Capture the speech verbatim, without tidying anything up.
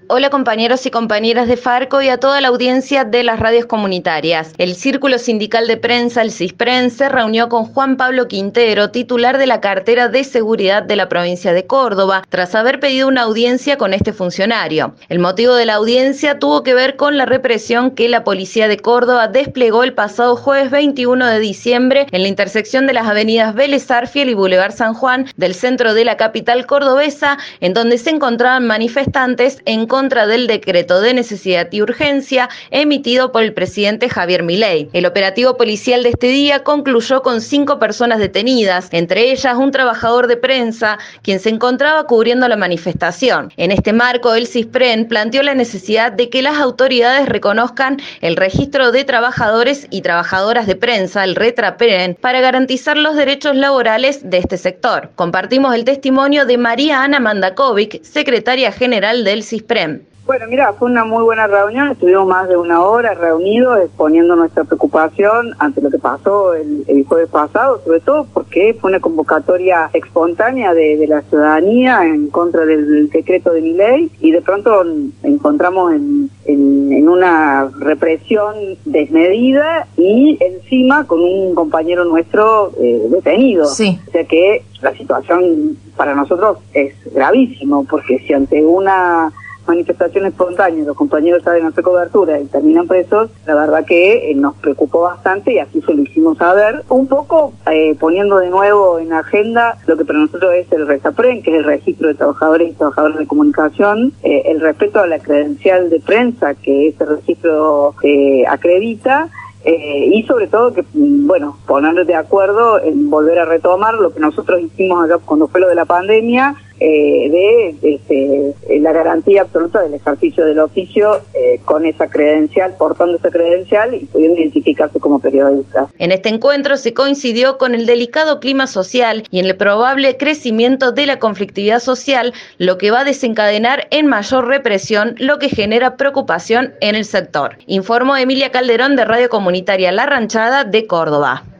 Hola compañeros y compañeras de Farco y a toda la audiencia de las radios comunitarias. El Círculo Sindical de Prensa, el CISPREN, se reunió con Juan Pablo Quintero, titular de la cartera de seguridad de la provincia de Córdoba, tras haber pedido una audiencia con este funcionario. El motivo de la audiencia tuvo que ver con la represión que la policía de Córdoba desplegó el pasado jueves veintiuno de diciembre en la intersección de las avenidas Vélez Arfiel y Boulevard San Juan del centro de la capital cordobesa, en donde se encontraban manifestantes en contra contra del decreto de necesidad y urgencia emitido por el presidente Javier Milei. El operativo policial de este día concluyó con cinco personas detenidas, entre ellas un trabajador de prensa, quien se encontraba cubriendo la manifestación. En este marco, el CISPREN planteó la necesidad de que las autoridades reconozcan el registro de trabajadores y trabajadoras de prensa, el RETRAPREN, para garantizar los derechos laborales de este sector. Compartimos el testimonio de María Ana Mandakovic, secretaria general del CISPREN. Bueno, mira, fue una muy buena reunión, estuvimos más de una hora reunidos exponiendo nuestra preocupación ante lo que pasó el, el jueves pasado, sobre todo porque fue una convocatoria espontánea de, de la ciudadanía en contra del decreto de Milei y de pronto encontramos en, en, en una represión desmedida y encima con un compañero nuestro eh, detenido. Sí. O sea que la situación para nosotros es gravísimo, porque si ante una manifestación espontánea los compañeros saben hacer cobertura y terminan presos, la verdad que eh, nos preocupó bastante y así se lo hicimos saber, un poco eh, poniendo de nuevo en agenda lo que para nosotros es el RETRAPREN, que es el registro de trabajadores y trabajadoras de comunicación, eh, el respeto a la credencial de prensa que ese registro eh, acredita, Eh, y sobre todo que, bueno, ponernos de acuerdo en volver a retomar lo que nosotros hicimos acá cuando fue lo de la pandemia, eh, de, de, de la garantía absoluta del ejercicio del oficio eh, con esa credencial, portando esa credencial y pudiendo identificarse como periodista. En este encuentro se coincidió con el delicado clima social y en el probable crecimiento de la conflictividad social, lo que va a desencadenar en mayor represión, lo que genera preocupación en el sector. Informó Emilia Calderón de Radio Comunitaria La Ranchada de Córdoba.